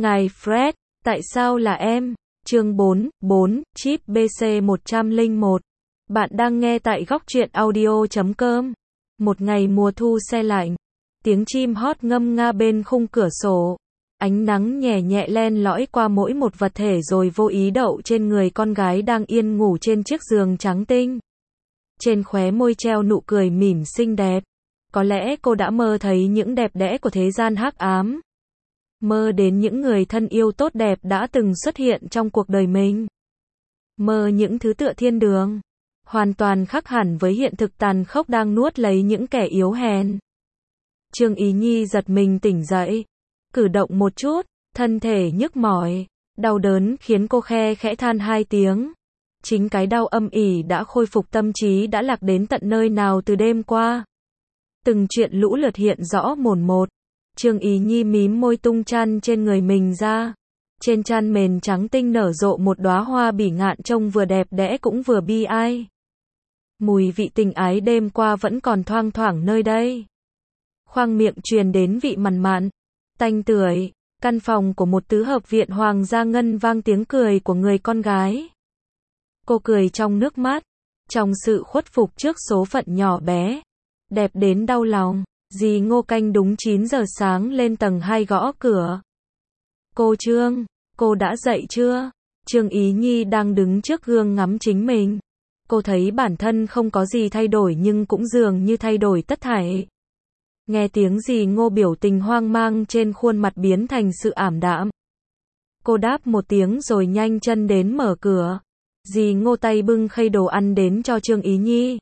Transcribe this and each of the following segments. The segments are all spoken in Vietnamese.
Ngài Fred, tại sao là em? Chương 4, chip BC101. Bạn đang nghe tại góc truyện audio.com. Một ngày mùa thu se lạnh. Tiếng chim hót ngâm nga bên khung cửa sổ. Ánh nắng nhẹ nhẹ len lỏi qua mỗi một vật thể rồi vô ý đậu trên người con gái đang yên ngủ trên chiếc giường trắng tinh. Trên khóe môi treo nụ cười mỉm xinh đẹp. Có lẽ cô đã mơ thấy những đẹp đẽ của thế gian hắc ám. Mơ đến những người thân yêu tốt đẹp đã từng xuất hiện trong cuộc đời mình. Mơ những thứ tựa thiên đường. Hoàn toàn khác hẳn với hiện thực tàn khốc đang nuốt lấy những kẻ yếu hèn. Trương Ý Nhi giật mình tỉnh dậy. Cử động một chút, thân thể nhức mỏi, đau đớn khiến cô khe khẽ than hai tiếng. Chính cái đau âm ỉ đã khôi phục tâm trí đã lạc đến tận nơi nào từ đêm qua. Từng chuyện lũ lượt hiện rõ mồn một. Trương Ý Nhi mím môi tung chăn trên người mình ra. Trên chăn mền trắng tinh nở rộ một đóa hoa bỉ ngạn trông vừa đẹp đẽ cũng vừa bi ai. Mùi vị tình ái đêm qua vẫn còn thoang thoảng nơi đây. Khoang miệng truyền đến vị mặn mặn, tanh tưởi. Căn phòng của một tứ hợp viện hoàng gia ngân vang tiếng cười của người con gái. Cô cười trong nước mắt, trong sự khuất phục trước số phận nhỏ bé, đẹp đến đau lòng. Dì Ngô canh đúng 9 giờ sáng lên tầng 2 gõ cửa. Cô Trương, cô đã dậy chưa? Trương Ý Nhi đang đứng trước gương ngắm chính mình. Cô thấy bản thân không có gì thay đổi nhưng cũng dường như thay đổi tất thảy. Nghe tiếng dì Ngô biểu tình hoang mang trên khuôn mặt biến thành sự ảm đạm. Cô đáp một tiếng rồi nhanh chân đến mở cửa. Dì Ngô tay bưng khay đồ ăn đến cho Trương Ý Nhi.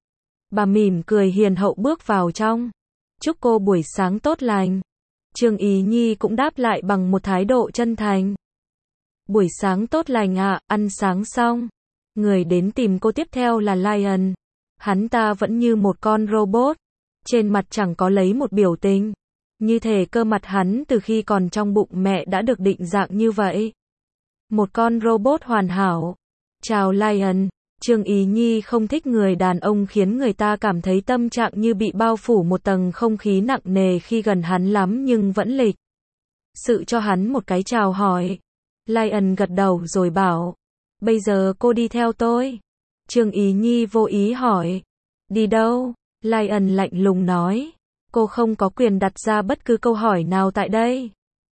Bà mỉm cười hiền hậu bước vào trong. Chúc cô buổi sáng tốt lành. Trương Ý Nhi cũng đáp lại bằng một thái độ chân thành. Buổi sáng tốt lành ạ, ăn sáng xong. Người đến tìm cô tiếp theo là Lion. Hắn ta vẫn như một con robot. Trên mặt chẳng có lấy một biểu tình. Như thể cơ mặt hắn từ khi còn trong bụng mẹ đã được định dạng như vậy. Một con robot hoàn hảo. Chào Lion. Trương Ý Nhi không thích người đàn ông khiến người ta cảm thấy tâm trạng như bị bao phủ một tầng không khí nặng nề khi gần hắn lắm nhưng vẫn lịch sự cho hắn một cái chào hỏi. Lion gật đầu rồi bảo, bây giờ cô đi theo tôi. Trương Ý Nhi vô ý hỏi, đi đâu? Lion lạnh lùng nói, cô không có quyền đặt ra bất cứ câu hỏi nào tại đây.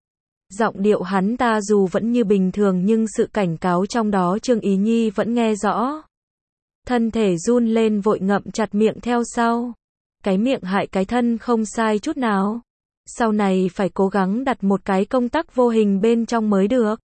Giọng điệu hắn ta dù vẫn như bình thường nhưng sự cảnh cáo trong đó Trương Ý Nhi vẫn nghe rõ. Thân thể run lên vội ngậm chặt miệng theo sau. Cái miệng hại cái thân không sai chút nào. Sau này phải cố gắng đặt một cái công tắc vô hình bên trong mới được.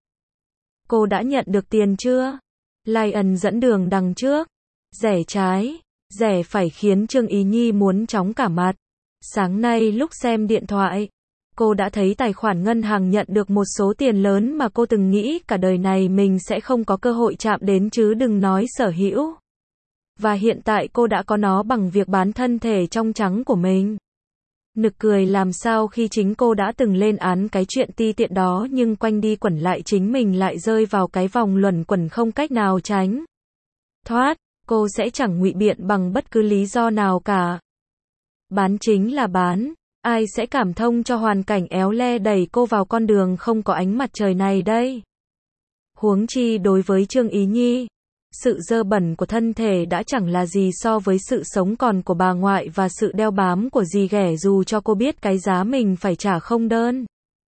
Cô đã nhận được tiền chưa? Lion dẫn đường đằng trước. Rẽ trái, rẽ phải khiến Trương Ý Nhi muốn chóng cả mặt. Sáng nay lúc xem điện thoại, cô đã thấy tài khoản ngân hàng nhận được một số tiền lớn mà cô từng nghĩ cả đời này mình sẽ không có cơ hội chạm đến chứ đừng nói sở hữu. Và hiện tại cô đã có nó bằng việc bán thân thể trong trắng của mình. Nực cười làm sao khi chính cô đã từng lên án cái chuyện ti tiện đó nhưng quanh đi quẩn lại chính mình lại rơi vào cái vòng luẩn quẩn không cách nào tránh thoát. Cô sẽ chẳng ngụy biện bằng bất cứ lý do nào cả. Bán chính là bán. Ai sẽ cảm thông cho hoàn cảnh éo le đẩy cô vào con đường không có ánh mặt trời này đây? Huống chi đối với Trương Ý Nhi, sự dơ bẩn của thân thể đã chẳng là gì so với sự sống còn của bà ngoại và sự đeo bám của dì ghẻ dù cho cô biết cái giá mình phải trả không đơn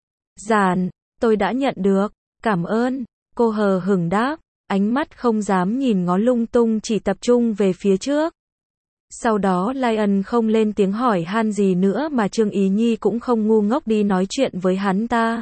giản. Tôi đã nhận được, cảm ơn. Cô hờ hững đáp, ánh mắt không dám nhìn ngó lung tung chỉ tập trung về phía trước. Sau đó Lion không lên tiếng hỏi han gì nữa mà Trương Ý Nhi cũng không ngu ngốc đi nói chuyện với hắn ta.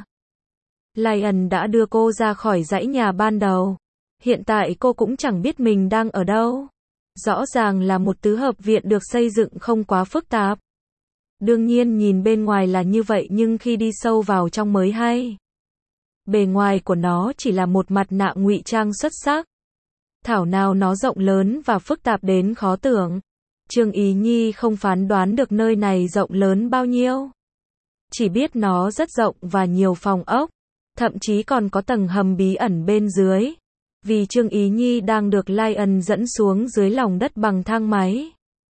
Lion đã đưa cô ra khỏi dãy nhà ban đầu. Hiện tại cô cũng chẳng biết mình đang ở đâu. Rõ ràng là một tứ hợp viện được xây dựng không quá phức tạp. Đương nhiên nhìn bên ngoài là như vậy nhưng khi đi sâu vào trong mới hay. Bề ngoài của nó chỉ là một mặt nạ ngụy trang xuất sắc. Thảo nào nó rộng lớn và phức tạp đến khó tưởng. Trương Ý Nhi không phán đoán được nơi này rộng lớn bao nhiêu. Chỉ biết nó rất rộng và nhiều phòng ốc. Thậm chí còn có tầng hầm bí ẩn bên dưới. Vì Trương Ý Nhi đang được Lion dẫn xuống dưới lòng đất bằng thang máy.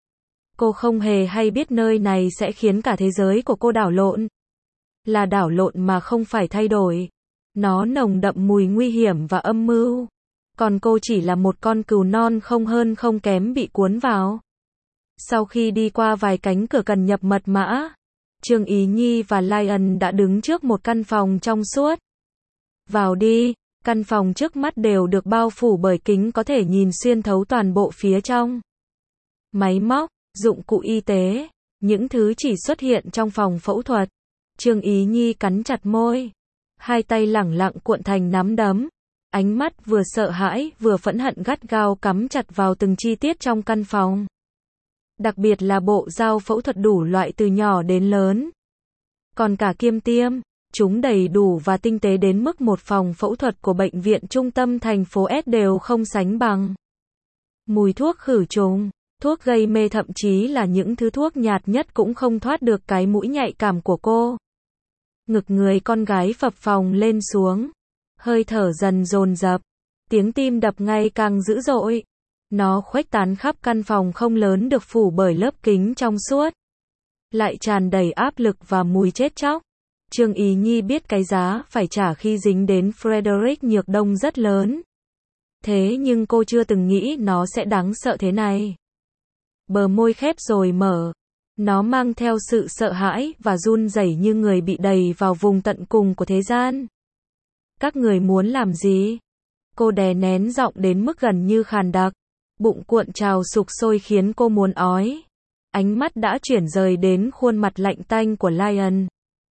Cô không hề hay biết nơi này sẽ khiến cả thế giới của cô đảo lộn. Là đảo lộn mà không phải thay đổi. Nó nồng đậm mùi nguy hiểm và âm mưu. Còn cô chỉ là một con cừu non không hơn không kém bị cuốn vào. Sau khi đi qua vài cánh cửa cần nhập mật mã, Trương Ý Nhi và Lion đã đứng trước một căn phòng trong suốt. Vào đi, căn phòng trước mắt đều được bao phủ bởi kính có thể nhìn xuyên thấu toàn bộ phía trong. Máy móc, dụng cụ y tế, những thứ chỉ xuất hiện trong phòng phẫu thuật. Trương Ý Nhi cắn chặt môi, hai tay lẳng lặng cuộn thành nắm đấm, ánh mắt vừa sợ hãi vừa phẫn hận gắt gao cắm chặt vào từng chi tiết trong căn phòng. Đặc biệt là bộ dao phẫu thuật đủ loại từ nhỏ đến lớn. Còn cả kim tiêm, chúng đầy đủ và tinh tế đến mức một phòng phẫu thuật của bệnh viện trung tâm thành phố S đều không sánh bằng. Mùi thuốc khử trùng, thuốc gây mê thậm chí là những thứ thuốc nhạt nhất cũng không thoát được cái mũi nhạy cảm của cô. Ngực người con gái phập phồng lên xuống, hơi thở dần dồn dập, tiếng tim đập ngày càng dữ dội. Nó khuếch tán khắp căn phòng không lớn được phủ bởi lớp kính trong suốt. Lại tràn đầy áp lực và mùi chết chóc. Trương Ý Nhi biết cái giá phải trả khi dính đến Frederick Nhược Đông rất lớn. Thế nhưng cô chưa từng nghĩ nó sẽ đáng sợ thế này. Bờ môi khép rồi mở. Nó mang theo sự sợ hãi và run rẩy như người bị đẩy vào vùng tận cùng của thế gian. Các người muốn làm gì? Cô đè nén giọng đến mức gần như khàn đặc. Bụng cuộn trào sục sôi khiến cô muốn ói. Ánh mắt đã chuyển rời đến khuôn mặt lạnh tanh của Lion.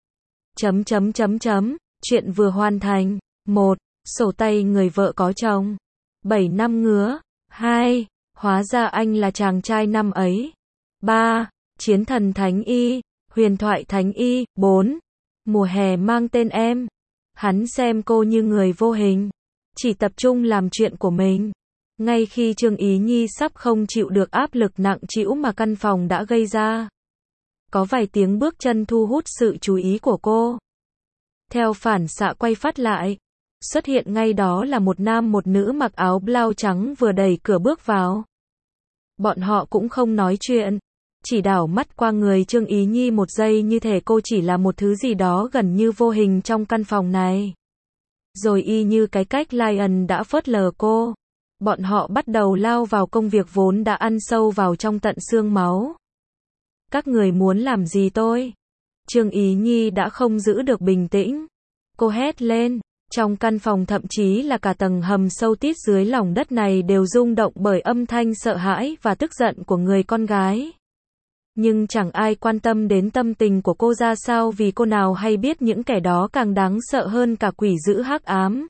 Chuyện vừa hoàn thành. 1. Sổ tay người vợ có chồng. 7 năm ngứa. 2. Hóa ra anh là chàng trai năm ấy. 3. Chiến thần Thánh Y. Huyền thoại Thánh Y. 4. Mùa hè mang tên em. Hắn xem cô như người vô hình. Chỉ tập trung làm chuyện của mình. Ngay khi Trương Ý Nhi sắp không chịu được áp lực nặng trĩu mà căn phòng đã gây ra. Có vài tiếng bước chân thu hút sự chú ý của cô. Theo phản xạ quay phát lại. Xuất hiện ngay đó là một nam một nữ mặc áo blau trắng vừa đẩy cửa bước vào. Bọn họ cũng không nói chuyện. Chỉ đảo mắt qua người Trương Ý Nhi một giây như thể cô chỉ là một thứ gì đó gần như vô hình trong căn phòng này. Rồi y như cái cách Lion đã phớt lờ cô. Bọn họ bắt đầu lao vào công việc vốn đã ăn sâu vào trong tận xương máu. Các người muốn làm gì tôi? Trương Ý Nhi đã không giữ được bình tĩnh. Cô hét lên. Trong căn phòng thậm chí là cả tầng hầm sâu tít dưới lòng đất này đều rung động bởi âm thanh sợ hãi và tức giận của người con gái. Nhưng chẳng ai quan tâm đến tâm tình của cô ra sao vì cô nào hay biết những kẻ đó càng đáng sợ hơn cả quỷ dữ hắc ám.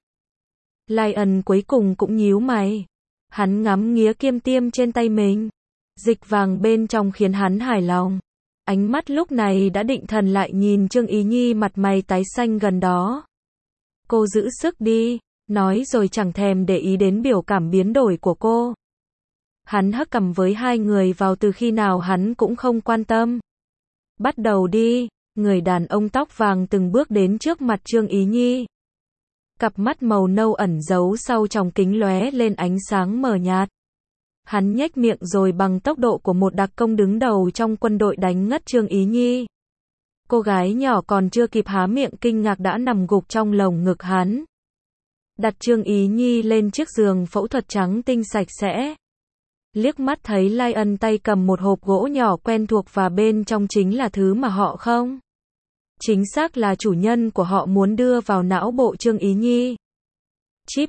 Lion cuối cùng cũng nhíu mày. Hắn ngắm nghía kim tiêm trên tay mình. Dịch vàng bên trong khiến hắn hài lòng. Ánh mắt lúc này đã định thần lại nhìn Trương Ý Nhi mặt mày tái xanh gần đó. Cô giữ sức đi, nói rồi chẳng thèm để ý đến biểu cảm biến đổi của cô. Hắn hất cằm với hai người vào từ khi nào hắn cũng không quan tâm. Bắt đầu đi, người đàn ông tóc vàng từng bước đến trước mặt Trương Ý Nhi. Cặp mắt màu nâu ẩn giấu sau tròng kính lóe lên ánh sáng mờ nhạt. Hắn nhếch miệng rồi bằng tốc độ của một đặc công đứng đầu trong quân đội đánh ngất Trương Ý Nhi. Cô gái nhỏ còn chưa kịp há miệng kinh ngạc đã nằm gục trong lồng ngực hắn. Đặt Trương Ý Nhi lên chiếc giường phẫu thuật trắng tinh sạch sẽ. Liếc mắt thấy Lion tay cầm một hộp gỗ nhỏ quen thuộc và bên trong chính là thứ mà họ không. Chính xác là chủ nhân của họ muốn đưa vào não bộ Trương Ý Nhi. Chip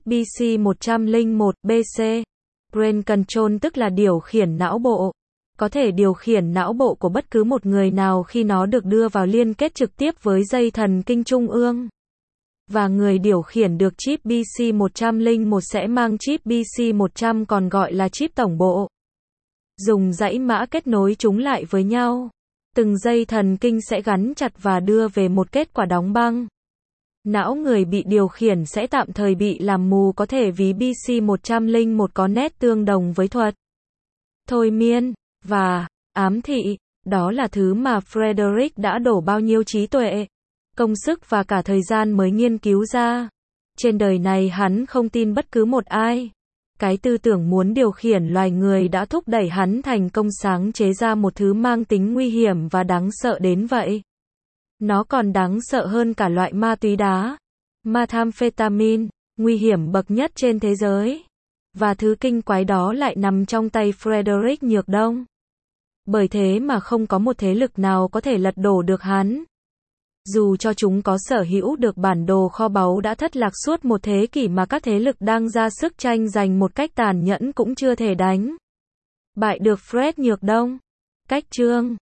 BC101BC. Brain Control tức là điều khiển não bộ. Có thể điều khiển não bộ của bất cứ một người nào khi nó được đưa vào liên kết trực tiếp với dây thần kinh trung ương. Và người điều khiển được chip BC101 sẽ mang chip BC100 còn gọi là chip tổng bộ. Dùng dãy mã kết nối chúng lại với nhau. Từng dây thần kinh sẽ gắn chặt và đưa về một kết quả đóng băng. Não người bị điều khiển sẽ tạm thời bị làm mù có thể vì BC101 có nét tương đồng với thuật thôi miên và ám thị. Đó là thứ mà Frederick đã đổ bao nhiêu trí tuệ, công sức và cả thời gian mới nghiên cứu ra. Trên đời này hắn không tin bất cứ một ai. Cái tư tưởng muốn điều khiển loài người đã thúc đẩy hắn thành công sáng chế ra một thứ mang tính nguy hiểm và đáng sợ đến vậy. Nó còn đáng sợ hơn cả loại ma túy đá. methamphetamine, nguy hiểm bậc nhất trên thế giới. Và thứ kinh quái đó lại nằm trong tay Frederick Nhược Đông. Bởi thế mà không có một thế lực nào có thể lật đổ được hắn. Dù cho chúng có sở hữu được bản đồ kho báu đã thất lạc suốt một thế kỷ mà các thế lực đang ra sức tranh giành một cách tàn nhẫn cũng chưa thể đánh bại được Fred Nhược Đông. Cách chương